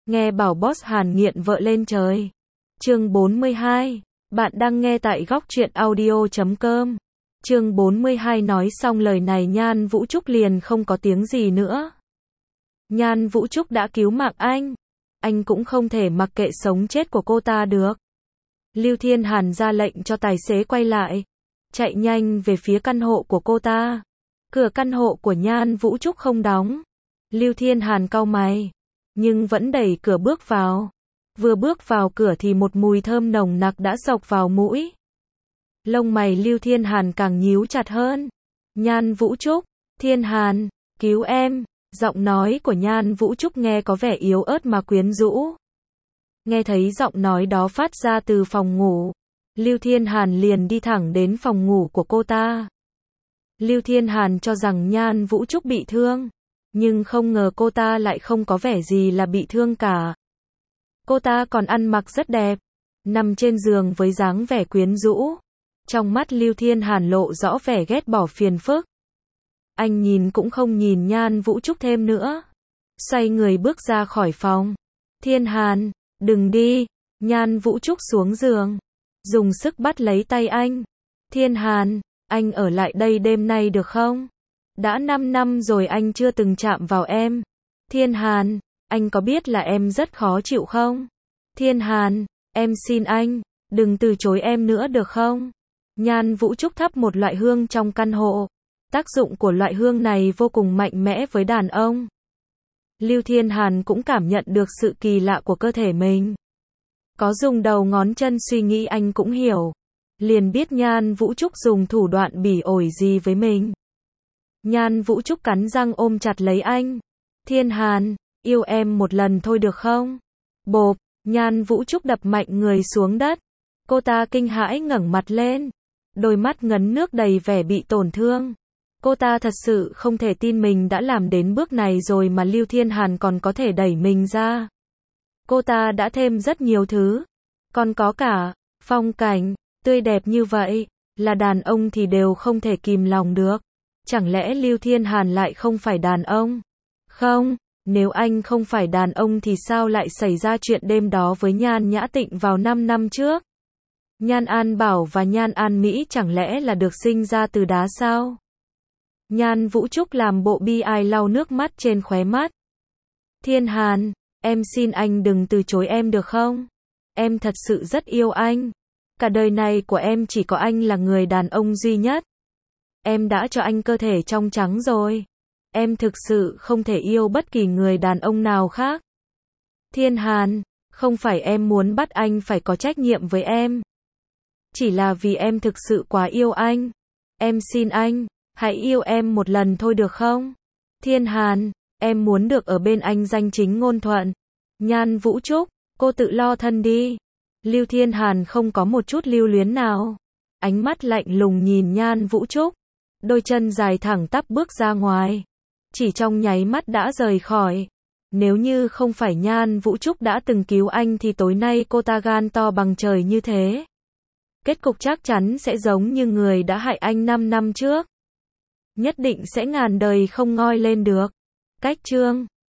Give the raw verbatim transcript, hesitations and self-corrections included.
Nghe bảo boss Hàn nghiện vợ lên trời. Chương bốn mươi hai. Bạn đang nghe tại góc truyện audio chấm com. Chương bốn mươi hai nói xong lời này Nhan Vũ Trúc liền không có tiếng gì nữa. Nhan Vũ Trúc đã cứu mạng anh. Anh cũng không thể mặc kệ sống chết của cô ta được. Lưu Thiên Hàn ra lệnh cho tài xế quay lại. Chạy nhanh về phía căn hộ của cô ta. Cửa căn hộ của Nhan Vũ Trúc không đóng. Lưu Thiên Hàn cau mày. Nhưng vẫn đẩy cửa bước vào. Vừa bước vào cửa thì một mùi thơm nồng nặc đã xộc vào mũi. Lông mày Lưu Thiên Hàn càng nhíu chặt hơn. Nhan Vũ Trúc, Thiên Hàn, cứu em. Giọng nói của Nhan Vũ Trúc nghe có vẻ yếu ớt mà quyến rũ. Nghe thấy giọng nói đó phát ra từ phòng ngủ. Lưu Thiên Hàn liền đi thẳng đến phòng ngủ của cô ta. Lưu Thiên Hàn cho rằng Nhan Vũ Trúc bị thương. Nhưng không ngờ cô ta lại không có vẻ gì là bị thương cả. Cô ta còn ăn mặc rất đẹp. Nằm trên giường với dáng vẻ quyến rũ. Trong mắt Lưu Thiên Hàn lộ rõ vẻ ghét bỏ phiền phức. Anh nhìn cũng không nhìn Nhan Vũ Trúc thêm nữa. Xoay người bước ra khỏi phòng. Thiên Hàn, đừng đi. Nhan Vũ Trúc xuống giường. Dùng sức bắt lấy tay anh. Thiên Hàn, anh ở lại đây đêm nay được không? Đã năm năm rồi anh chưa từng chạm vào em. Thiên Hàn, anh có biết là em rất khó chịu không? Thiên Hàn, em xin anh, đừng từ chối em nữa được không? Nhan Vũ Trúc thắp một loại hương trong căn hộ. Tác dụng của loại hương này vô cùng mạnh mẽ với đàn ông. Lưu Thiên Hàn cũng cảm nhận được sự kỳ lạ của cơ thể mình. Có dùng đầu ngón chân suy nghĩ anh cũng hiểu. Liền biết Nhan Vũ Trúc dùng thủ đoạn bỉ ổi gì với mình. Nhan Vũ Trúc cắn răng ôm chặt lấy anh. Thiên Hàn, yêu em một lần thôi được không? Bộp, Nhan Vũ Trúc đập mạnh người xuống đất. Cô ta kinh hãi ngẩng mặt lên. Đôi mắt ngấn nước đầy vẻ bị tổn thương. Cô ta thật sự không thể tin mình đã làm đến bước này rồi mà Lưu Thiên Hàn còn có thể đẩy mình ra. Cô ta đã thêm rất nhiều thứ. Còn có cả phong cảnh tươi đẹp như vậy, là đàn ông thì đều không thể kìm lòng được. Chẳng lẽ Lưu Thiên Hàn lại không phải đàn ông? Không, nếu anh không phải đàn ông thì sao lại xảy ra chuyện đêm đó với Nhan Nhã Tịnh vào năm năm trước? Nhan An Bảo và Nhan An Mỹ chẳng lẽ là được sinh ra từ đá sao? Nhan Vũ Trúc làm bộ bi ai lau nước mắt trên khóe mắt. Thiên Hàn, em xin anh đừng từ chối em được không? Em thật sự rất yêu anh. Cả đời này của em chỉ có anh là người đàn ông duy nhất. Em đã cho anh cơ thể trong trắng rồi. Em thực sự không thể yêu bất kỳ người đàn ông nào khác. Thiên Hàn, không phải em muốn bắt anh phải có trách nhiệm với em. Chỉ là vì em thực sự quá yêu anh. Em xin anh, hãy yêu em một lần thôi được không? Thiên Hàn, em muốn được ở bên anh danh chính ngôn thuận. Nhan Vũ Trúc, cô tự lo thân đi. Lưu Thiên Hàn không có một chút lưu luyến nào. Ánh mắt lạnh lùng nhìn Nhan Vũ Trúc. Đôi chân dài thẳng tắp bước ra ngoài. Chỉ trong nháy mắt đã rời khỏi. Nếu như không phải Nhan Vũ Trúc đã từng cứu anh thì tối nay cô ta gan to bằng trời như thế. Kết cục chắc chắn sẽ giống như người đã hại anh năm năm trước. Nhất định sẽ ngàn đời không ngoi lên được. Cách chương